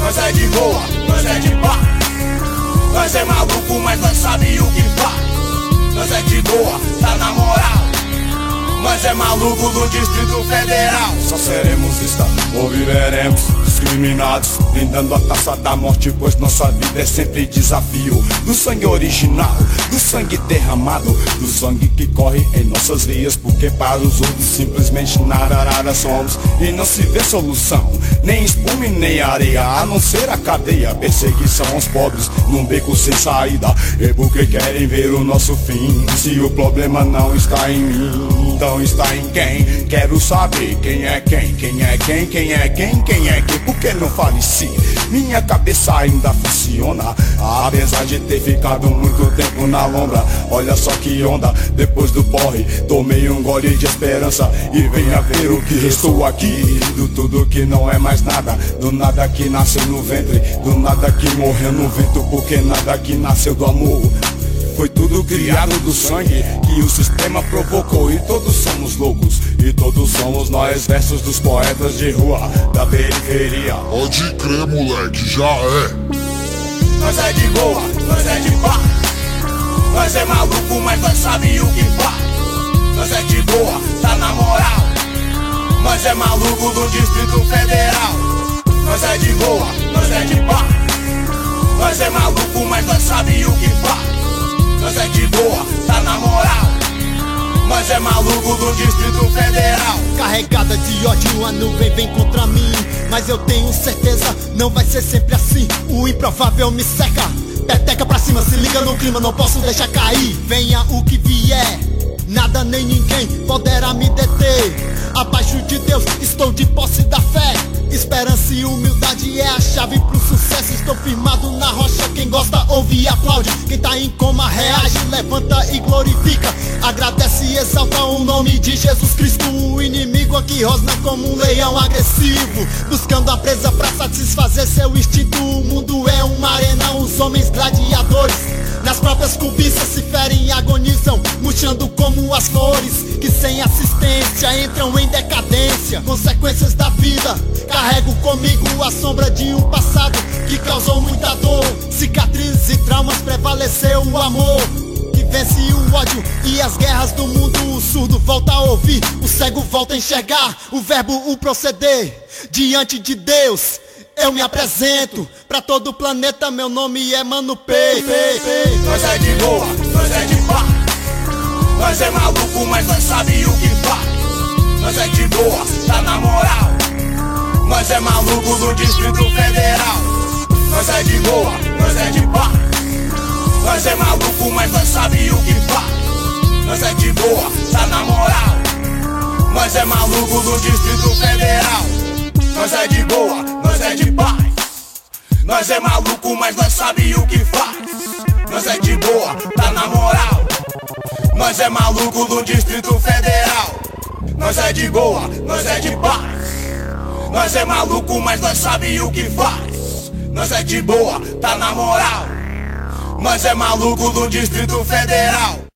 Nós é de boa, nós é de paz. Nós é maluco, mas nós sabe o que faz. Nós é de boa, tá na moral. Nós é maluco do Distrito Federal. Só seremos vistos ou viveremos discriminados, brindando a taça da morte, pois nossa vida é sempre desafio. Do sangue original, do sangue derramado, do sangue que corre em nossas veias, porque para os outros simplesmente nada somos. E não se vê solução, nem espuma e nem areia, a não ser a cadeia, perseguição aos pobres num beco sem saída. É porque querem ver o nosso fim. Se o problema não está em mim, então está em quem? Quero saber quem é quem, quem é quem, quem é quem, quem é quem. Por que não faleci? Minha cabeça ainda funciona, apesar de ter ficado muito tempo na lombra. Olha só que onda, depois do porre tomei um gole de esperança. E venha ver o que restou aqui, do tudo que não é mais nada, do nada que nasceu no ventre, do nada que morreu no vento, porque nada que nasceu do amor. Foi tudo criado do sangue que o sistema provocou. E todos somos loucos, e todos somos nós, versos dos poetas de rua, da periferia. Pode crer, moleque, já é. Nós é de boa, nós é de paz. Nós é maluco, mas nós sabe o que faz. Nós é de boa, tá na moral. Nós é maluco do Distrito Federal. Nós é de boa, nós é de paz. Nós é maluco, mas nós sabe o que faz. Nós é de boa, tá na moral. Nós é maluco do Distrito Federal. Carregada de ódio, a nuvem vem contra mim, mas eu tenho certeza, não vai ser sempre assim. O improvável me seca, peteca pra cima, se liga no clima, não posso deixar cair. Venha o que vier, nada nem ninguém poderá me deter. Abaixo de Deus, estou de posse da fé. Esperança e humildade é a chave pro sucesso. Estou firmado na rocha, quem gosta ouve e aplaude. Quem tá em coma reage, levanta e glorifica. Agradece e exalta o nome de Jesus Cristo. O inimigo aqui rosna como um leão agressivo, buscando a presa pra satisfazer seu instinto. O mundo é uma arena, os homens gladiadores nas próprias cobiças se ferem e agonizam, murchando como as flores que sem assistência entram em decadência. Consequências da vida, carrego comigo a sombra de um passado que causou muita dor. Cicatrizes e traumas, prevaleceu o amor que vence o ódio e as guerras do mundo. O surdo volta a ouvir, o cego volta a enxergar, o verbo, o proceder. Diante de Deus eu me apresento pra todo o planeta, meu nome é Mano P. Nós é de boa, nós é de paz. Nós é maluco, mas nós sabe o que faz. Nós é de boa, tá na moral. Nós é maluco do Distrito Federal. Nós é de boa, nós é de paz. Nós é maluco, mas nós sabe o que faz. Nós é de boa, tá na moral. Nós é maluco do Distrito Federal. Nós é de boa, nós é de paz. Nós é maluco, mas nós sabe o que faz. Nós é de boa, tá na moral. Nós é maluco do Distrito Federal. Nós é de boa, nós é de paz. Nós é maluco, mas nós sabe o que faz. Nós é de boa, tá na moral. Nós é maluco do Distrito Federal.